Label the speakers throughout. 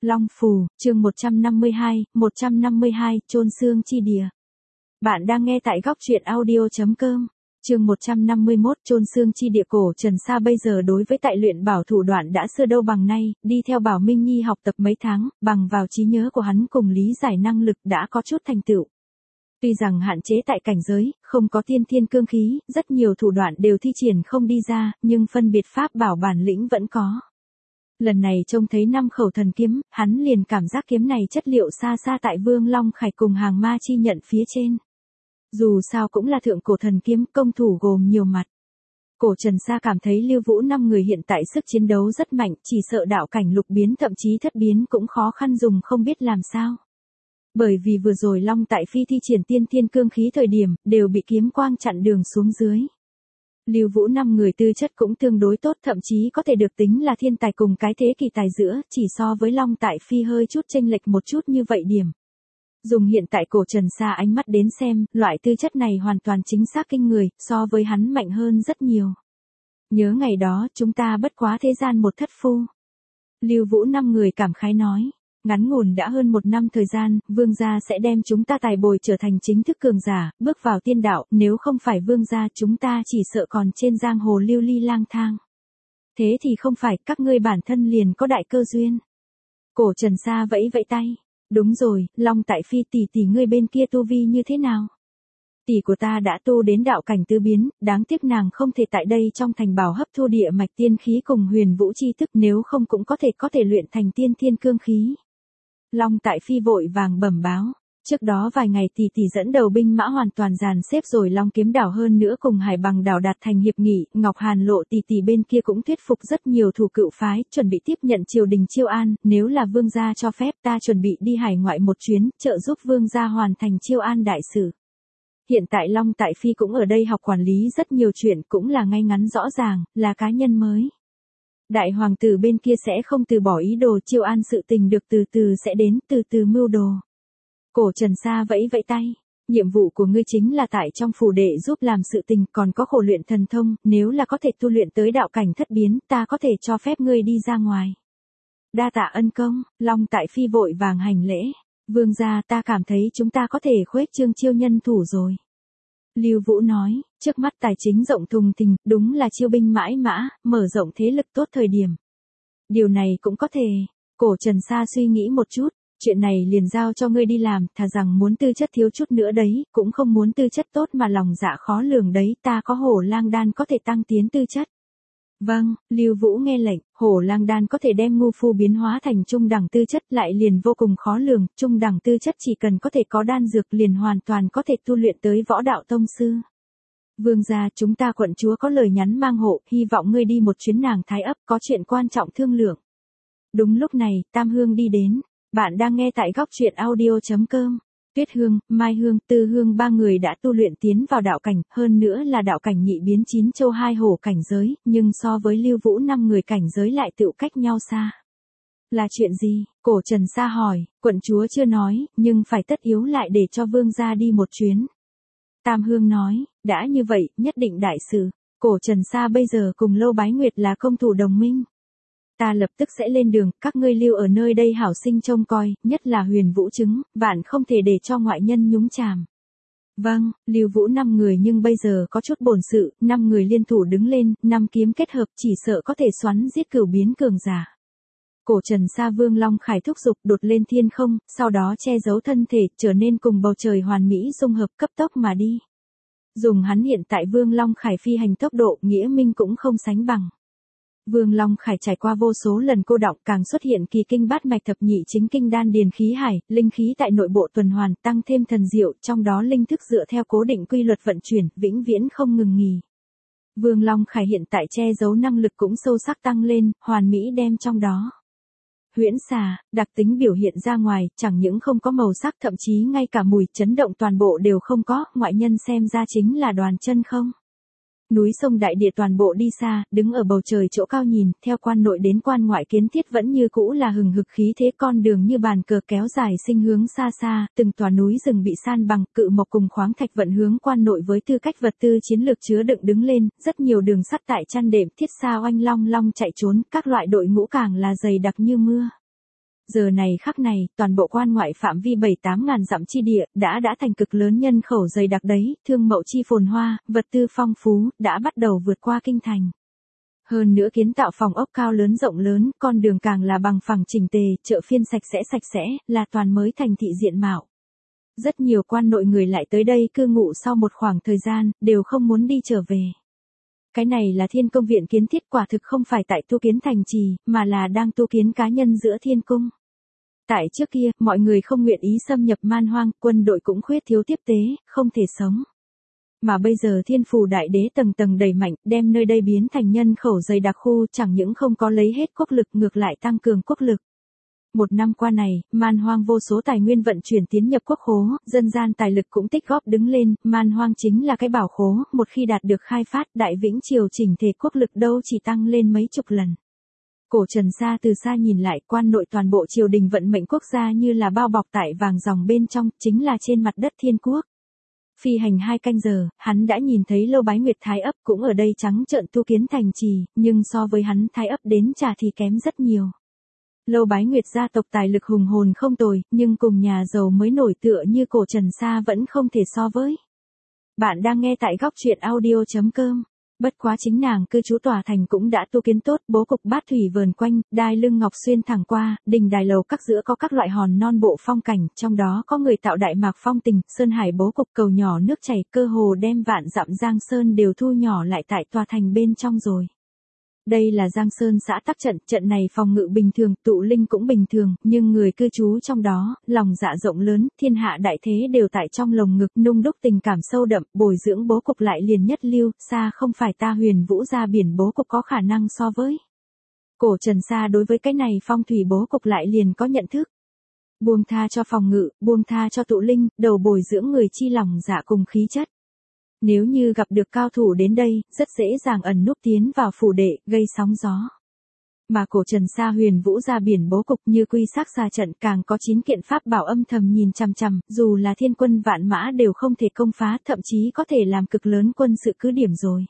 Speaker 1: Long Phù, chương 152, chôn xương chi địa. Bạn đang nghe tại góc truyện audio.com. Chương 151, chôn xương chi địa. Cổ Trần Sa bây giờ đối với tại luyện bảo thủ đoạn đã xưa đâu bằng nay, đi theo Bảo Minh Nhi học tập mấy tháng, bằng vào trí nhớ của hắn cùng lý giải năng lực đã có chút thành tựu. Tuy rằng hạn chế tại cảnh giới, không có tiên thiên cương khí, rất nhiều thủ đoạn đều thi triển không đi ra, nhưng phân biệt pháp bảo bản lĩnh vẫn có. Lần này trông thấy 5 khẩu thần kiếm, hắn liền cảm giác kiếm này chất liệu xa xa tại Vương Long Khải cùng hàng ma chi nhận phía trên. Dù sao cũng là thượng cổ thần kiếm, công thủ gồm nhiều mặt. Cổ Trần Sa cảm thấy Lưu Vũ 5 người hiện tại sức chiến đấu rất mạnh, chỉ sợ đạo cảnh lục biến thậm chí thất biến cũng khó khăn dùng không biết làm sao. Bởi vì vừa rồi Long Tại Phi thi triển tiên thiên cương khí thời điểm, đều bị kiếm quang chặn đường xuống dưới. Lưu Vũ 5 người tư chất cũng tương đối tốt, thậm chí có thể được tính là thiên tài cùng cái thế kỳ tài giữa, chỉ so với Long Tại Phi hơi chút chênh lệch một chút như vậy điểm. Dùng hiện tại Cổ Trần Sa ánh mắt đến xem, loại tư chất này hoàn toàn chính xác kinh người, so với hắn mạnh hơn rất nhiều. Nhớ ngày đó chúng ta bất quá thế gian một thất phu. Lưu Vũ 5 người cảm khái nói. Ngắn ngủn đã hơn 1 năm thời gian, Vương gia sẽ đem chúng ta tài bồi trở thành chính thức cường giả, bước vào tiên đạo, nếu không phải Vương gia chúng ta chỉ sợ còn trên giang hồ lưu ly lang thang. Thế thì không phải, các ngươi bản thân liền có đại cơ duyên. Cổ Trần Sa vẫy vẫy tay. Đúng rồi, Long Tại Phi tỷ ngươi bên kia tu vi như thế nào? Tỷ của ta đã tu đến đạo cảnh tứ biến, đáng tiếc nàng không thể tại đây trong thành bảo hấp thu địa mạch tiên khí cùng huyền vũ chi thức, nếu không cũng có thể luyện thành tiên thiên cương khí. Long Tại Phi vội vàng bẩm báo. Trước đó vài ngày tỷ dẫn đầu binh mã hoàn toàn dàn xếp rồi Long Kiếm đảo, hơn nữa cùng Hải Bằng đảo đạt thành hiệp nghị, Ngọc Hàn Lộ tỷ bên kia cũng thuyết phục rất nhiều thủ cựu phái, chuẩn bị tiếp nhận triều đình chiêu an, nếu là vương gia cho phép ta chuẩn bị đi hải ngoại một chuyến, trợ giúp vương gia hoàn thành chiêu an đại sự. Hiện tại Long Tại Phi cũng ở đây học quản lý rất nhiều chuyện, cũng là ngay ngắn rõ ràng, là cá nhân mới. Đại hoàng tử bên kia sẽ không từ bỏ ý đồ, chiêu an sự tình được từ từ sẽ đến, từ từ mưu đồ. Cổ Trần Sa vẫy vẫy tay. Nhiệm vụ của ngươi chính là tại trong phủ đệ giúp làm sự tình, còn có khổ luyện thần thông, nếu là có thể tu luyện tới đạo cảnh thất biến, ta có thể cho phép ngươi đi ra ngoài. Đa tạ ân công. Long Tại Phi vội vàng hành lễ. Vương gia, ta cảm thấy chúng ta có thể khuếch trương chiêu nhân thủ rồi. Lưu Vũ nói, trước mắt tài chính rộng thùng thình, đúng là chiêu binh mãi mã, mở rộng thế lực tốt thời điểm. Điều này cũng có thể. Cổ Trần Sa suy nghĩ một chút. Chuyện này liền giao cho ngươi đi làm, thà rằng muốn tư chất thiếu chút nữa đấy, cũng không muốn tư chất tốt mà lòng dạ khó lường đấy, ta có Hổ Lang đan có thể tăng tiến tư chất. Vâng, Lưu Vũ nghe lệnh, Hổ Lang đan có thể đem ngu phu biến hóa thành trung đẳng tư chất, lại liền vô cùng khó lường, trung đẳng tư chất chỉ cần có thể có đan dược liền hoàn toàn có thể tu luyện tới võ đạo tông sư. Vương gia, chúng ta quận chúa có lời nhắn mang hộ, hy vọng ngươi đi một chuyến nàng Thái ấp, có chuyện quan trọng thương lượng. Đúng lúc này, Tam Hương đi đến. Bạn đang nghe tại góc truyện audio.com. Tuyết Hương, Mai Hương, Tư Hương 3 người đã tu luyện tiến vào đạo cảnh, hơn nữa là đạo cảnh nhị biến 9 châu 2 hổ cảnh giới, nhưng so với Lưu Vũ 5 người cảnh giới lại tựu cách nhau xa. Là chuyện gì? Cổ Trần Sa hỏi, quận chúa chưa nói, nhưng phải tất yếu lại để cho vương gia đi một chuyến. Tam Hương nói, đã như vậy, nhất định đại sự. Cổ Trần Sa bây giờ cùng Lâu Bái Nguyệt là công thủ đồng minh. Ta lập tức sẽ lên đường, các ngươi lưu ở nơi đây hảo sinh trông coi, nhất là Huyền Vũ chứng, vạn không thể để cho ngoại nhân nhúng chàm. Vâng, Lưu Vũ 5 người nhưng bây giờ có chút bổn sự, 5 người liên thủ đứng lên, 5 kiếm kết hợp chỉ sợ có thể xoắn giết cửu biến cường giả. Cổ Trần Sa Vương Long Khải thúc giục đột lên thiên không, sau đó che giấu thân thể, trở nên cùng bầu trời hoàn mỹ dung hợp cấp tốc mà đi. Dùng hắn hiện tại Vương Long Khải phi hành tốc độ, nghĩa minh cũng không sánh bằng. Vương Long Khải trải qua vô số lần cô đọng, càng xuất hiện kỳ kinh bát mạch thập nhị chính kinh đan điền khí hải, linh khí tại nội bộ tuần hoàn, tăng thêm thần diệu, trong đó linh thức dựa theo cố định quy luật vận chuyển, vĩnh viễn không ngừng nghỉ. Vương Long Khải hiện tại che giấu năng lực cũng sâu sắc tăng lên, hoàn mỹ đem trong đó. Huyễn xà, đặc tính biểu hiện ra ngoài, chẳng những không có màu sắc, thậm chí ngay cả mùi chấn động toàn bộ đều không có, ngoại nhân xem ra chính là đoàn chân không. Núi sông đại địa toàn bộ đi xa, đứng ở bầu trời chỗ cao nhìn, theo quan nội đến quan ngoại kiến thiết vẫn như cũ là hừng hực khí thế, con đường như bàn cờ kéo dài sinh hướng xa xa, từng tòa núi rừng bị san bằng, cự mộc cùng khoáng thạch vận hướng quan nội với tư cách vật tư chiến lược chứa đựng đứng lên, rất nhiều đường sắt tại chăn đệm thiết xa oanh long long chạy trốn, các loại đội ngũ càng là dày đặc như mưa. Giờ này khắc này, toàn bộ quan ngoại phạm vi 7-8 ngàn dặm chi địa, đã thành cực lớn nhân khẩu dày đặc đấy, thương mậu chi phồn hoa, vật tư phong phú, đã bắt đầu vượt qua kinh thành. Hơn nữa kiến tạo phòng ốc cao lớn rộng lớn, con đường càng là bằng phẳng chỉnh tề, chợ phiên sạch sẽ, là toàn mới thành thị diện mạo. Rất nhiều quan nội người lại tới đây cư ngụ sau một khoảng thời gian, đều không muốn đi trở về. Cái này là Thiên Công viện kiến thiết, quả thực không phải tại tu kiến thành trì, mà là đang tu kiến cá nhân giữa thiên cung. Tại trước kia, mọi người không nguyện ý xâm nhập man hoang, quân đội cũng khuyết thiếu tiếp tế, không thể sống. Mà bây giờ Thiên Phủ Đại Đế tầng tầng đẩy mạnh, đem nơi đây biến thành nhân khẩu dày đặc khu, chẳng những không có lấy hết quốc lực, ngược lại tăng cường quốc lực. Một năm qua này, man hoang vô số tài nguyên vận chuyển tiến nhập quốc khố, dân gian tài lực cũng tích góp đứng lên, man hoang chính là cái bảo khố, một khi đạt được khai phát, Đại Vĩnh Triều chỉnh thể quốc lực đâu chỉ tăng lên mấy chục lần. Cổ Trần Sa từ xa nhìn lại, quan nội toàn bộ triều đình vận mệnh quốc gia như là bao bọc tại vàng ròng bên trong, chính là trên mặt đất thiên quốc. Phi hành 2 canh giờ, hắn đã nhìn thấy Lâu Bái Nguyệt Thái ấp cũng ở đây trắng trợn tu kiến thành trì, nhưng so với hắn Thái ấp đến trà thì kém rất nhiều. Lâu Bái Nguyệt gia tộc tài lực hùng hồn không tồi, nhưng cùng nhà giàu mới nổi tựa như Cổ Trần Sa vẫn không thể so với. Bạn đang nghe tại góc truyện audio.com. Bất quá chính nàng cư trú tòa thành cũng đã tu kiến tốt, bố cục bát thủy vờn quanh, đai lưng ngọc xuyên thẳng qua, đình đài lầu các giữa có các loại hòn non bộ phong cảnh, trong đó có người tạo đại mạc phong tình, sơn hải bố cục cầu nhỏ nước chảy, cơ hồ đem vạn dặm Giang Sơn đều thu nhỏ lại tại tòa thành bên trong rồi. Đây là Giang Sơn xã Tắc trận, trận này phòng ngự bình thường, tụ linh cũng bình thường, nhưng người cư trú trong đó, lòng dạ rộng lớn, thiên hạ đại thế đều tại trong lồng ngực, nung đúc tình cảm sâu đậm, bồi dưỡng bố cục lại liền nhất lưu, xa không phải ta Huyền Vũ gia biển bố cục có khả năng so với. Cổ Trần Sa đối với cái này phong thủy bố cục lại liền có nhận thức. Buông tha cho phòng ngự, buông tha cho tụ linh, đầu bồi dưỡng người chi lòng dạ cùng khí chất. Nếu như gặp được cao thủ đến đây, rất dễ dàng ẩn núp tiến vào phủ đệ, gây sóng gió. Mà Cổ Trần Sa Huyền Vũ gia biển bố cục như quy sắc xa trận, càng có 9 kiện pháp bảo âm thầm nhìn chằm chằm, dù là thiên quân vạn mã đều không thể công phá, thậm chí có thể làm cực lớn quân sự cứ điểm rồi.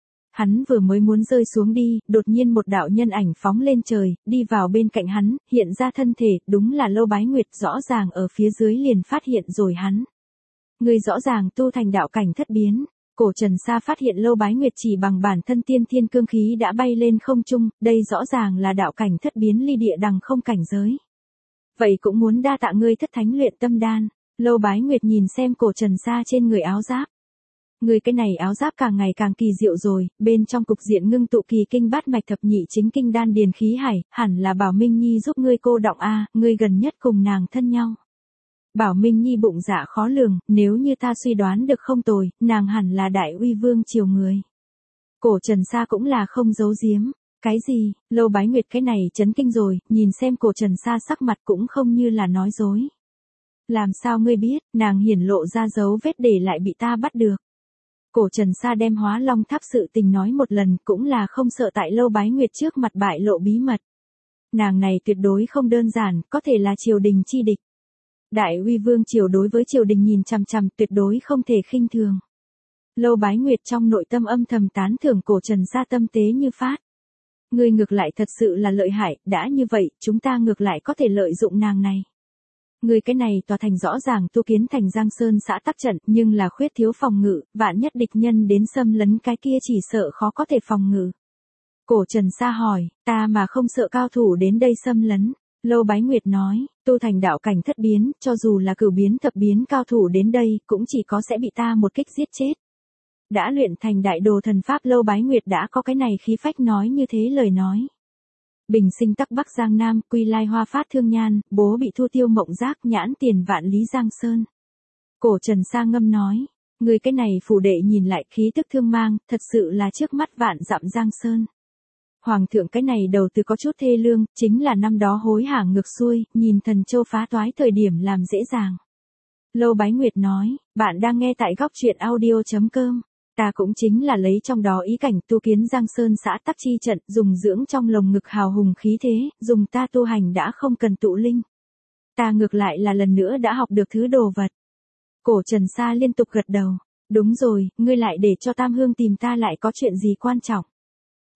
Speaker 1: Hắn vừa mới muốn rơi xuống đi, đột nhiên một đạo nhân ảnh phóng lên trời, đi vào bên cạnh hắn, hiện ra thân thể, đúng là Lâu Bái Nguyệt, rõ ràng ở phía dưới liền phát hiện rồi hắn. Người rõ ràng tu thành đạo cảnh thất biến. Cổ Trần Sa phát hiện Lâu Bái Nguyệt chỉ bằng bản thân tiên thiên cương khí đã bay lên không trung, đây rõ ràng là đạo cảnh thất biến ly địa đằng không cảnh giới. Vậy cũng muốn đa tạ ngươi Thất Thánh luyện tâm đan. Lâu Bái Nguyệt nhìn xem Cổ Trần Sa trên người áo giáp. Người cái này áo giáp càng ngày càng kỳ diệu rồi, bên trong cục diện ngưng tụ kỳ kinh bát mạch thập nhị chính kinh đan điền khí hải, hẳn là Bảo Minh Nhi giúp ngươi cô đọng a, ngươi gần nhất cùng nàng thân nhau. Bảo Minh Nhi bụng dạ khó lường, nếu như ta suy đoán được không tồi, nàng hẳn là Đại Uy Vương triều người. Cổ Trần Sa cũng là không giấu giếm. Cái gì? Lâu Bái Nguyệt cái này chấn kinh rồi, nhìn xem Cổ Trần Sa sắc mặt cũng không như là nói dối. Làm sao ngươi biết, nàng hiển lộ ra dấu vết để lại bị ta bắt được. Cổ Trần Sa đem Hóa Long Tháp sự tình nói một lần, cũng là không sợ tại Lâu Bái Nguyệt trước mặt bại lộ bí mật. Nàng này tuyệt đối không đơn giản, có thể là triều đình chi địch. Đại Uy Vương triều đối với triều đình nhìn chằm chằm, tuyệt đối không thể khinh thường. Lâu Bái Nguyệt trong nội tâm âm thầm tán thưởng Cổ Trần Sa tâm tế như phát. Ngươi ngược lại thật sự là lợi hại, đã như vậy, chúng ta ngược lại có thể lợi dụng nàng này. Ngươi cái này tòa thành rõ ràng tu kiến thành Giang Sơn xã Tắc trận, nhưng là khuyết thiếu phòng ngự, vạn nhất địch nhân đến xâm lấn cái kia chỉ sợ khó có thể phòng ngự. Cổ Trần Sa hỏi, ta mà không sợ cao thủ đến đây xâm lấn. Lâu Bái Nguyệt nói, tu thành đạo cảnh thất biến, cho dù là cửu biến thập biến cao thủ đến đây, cũng chỉ có sẽ bị ta một kích giết chết. Đã luyện thành đại đồ thần pháp Lâu Bái Nguyệt đã có cái này khí phách nói như thế lời nói. Bình sinh Tắc Bắc Giang Nam, quy lai hoa phát thương nhan, bố bị thu tiêu mộng giác nhãn tiền vạn lý Giang Sơn. Cổ Trần Sa ngâm nói, người cái này phủ đệ nhìn lại khí tức thương mang, thật sự là trước mắt vạn dặm Giang Sơn. Hoàng thượng cái này đầu từ có chút thê lương, chính là năm đó hối hả ngược xuôi, nhìn Thần Châu phá toái thời điểm làm dễ dàng. Lâu Bái Nguyệt nói, bạn đang nghe tại góc truyện audio.com. Ta cũng chính là lấy trong đó ý cảnh tu kiến Giang Sơn xã Tắc chi trận, dùng dưỡng trong lồng ngực hào hùng khí thế, dùng ta tu hành đã không cần tụ linh. Ta ngược lại là lần nữa đã học được thứ đồ vật. Cổ Trần Sa liên tục gật đầu. Đúng rồi, ngươi lại để cho Tam Hương tìm ta lại có chuyện gì quan trọng.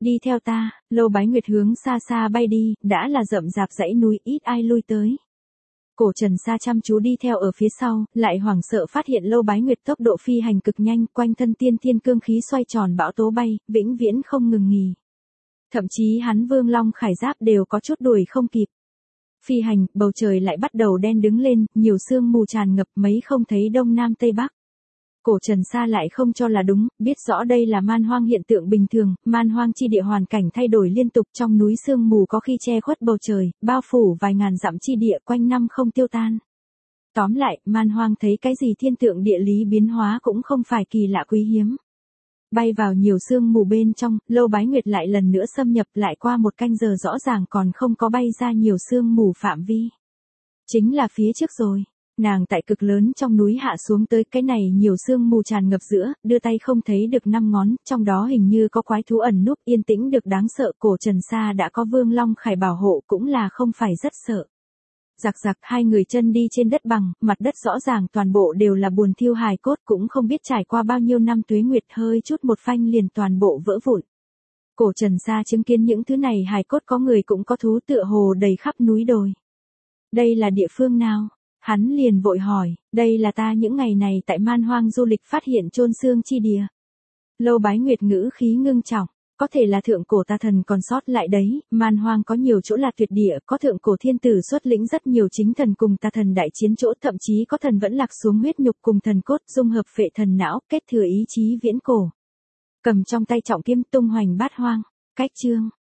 Speaker 1: Đi theo ta, Lâu Bái Nguyệt hướng xa xa bay đi, đã là rậm rạp dãy núi ít ai lui tới. Cổ Trần Sa chăm chú đi theo ở phía sau, lại hoảng sợ phát hiện Lâu Bái Nguyệt tốc độ phi hành cực nhanh, quanh thân tiên thiên cương khí xoay tròn bão tố bay, vĩnh viễn không ngừng nghỉ. Thậm chí hắn Vương Long khải giáp đều có chút đuổi không kịp. Phi hành, bầu trời lại bắt đầu đen đứng lên, nhiều sương mù tràn ngập mấy không thấy đông nam tây bắc. Cổ Trần Sa lại không cho là đúng, biết rõ đây là man hoang hiện tượng bình thường, man hoang chi địa hoàn cảnh thay đổi liên tục, trong núi sương mù có khi che khuất bầu trời, bao phủ vài ngàn dặm chi địa quanh năm không tiêu tan. Tóm lại, man hoang thấy cái gì thiên tượng địa lý biến hóa cũng không phải kỳ lạ quý hiếm. Bay vào nhiều sương mù bên trong, Lâu Bái Nguyệt lại lần nữa xâm nhập, lại qua một canh giờ rõ ràng còn không có bay ra nhiều sương mù phạm vi. Chính là phía trước rồi. Nàng tại cực lớn trong núi hạ xuống tới, cái này nhiều sương mù tràn ngập giữa, đưa tay không thấy được 5 ngón, trong đó hình như có quái thú ẩn núp, yên tĩnh được đáng sợ. Cổ Trần Sa đã có Vương Long khải bảo hộ, cũng là không phải rất sợ. Giặc giặc, hai người chân đi trên đất bằng, mặt đất rõ ràng toàn bộ đều là buồn thiêu hài cốt, cũng không biết trải qua bao nhiêu năm tuế nguyệt, hơi chút một phanh liền toàn bộ vỡ vụn. Cổ Trần Sa chứng kiến những thứ này hài cốt, có người cũng có thú, tựa hồ đầy khắp núi đồi. Đây là địa phương nào? Hắn liền vội hỏi, đây là ta những ngày này tại man hoang du lịch phát hiện chôn xương chi địa. Lâu Bái Nguyệt ngữ khí ngưng trọng, có thể là thượng cổ tà thần còn sót lại đấy, man hoang có nhiều chỗ là tuyệt địa, có thượng cổ thiên tử xuất lĩnh rất nhiều chính thần cùng tà thần đại chiến chỗ, thậm chí có thần vẫn lạc xuống huyết nhục cùng thần cốt, dung hợp phệ thần não, kết thừa ý chí viễn cổ. Cầm trong tay trọng kiếm tung hoành bát hoang, cách chương.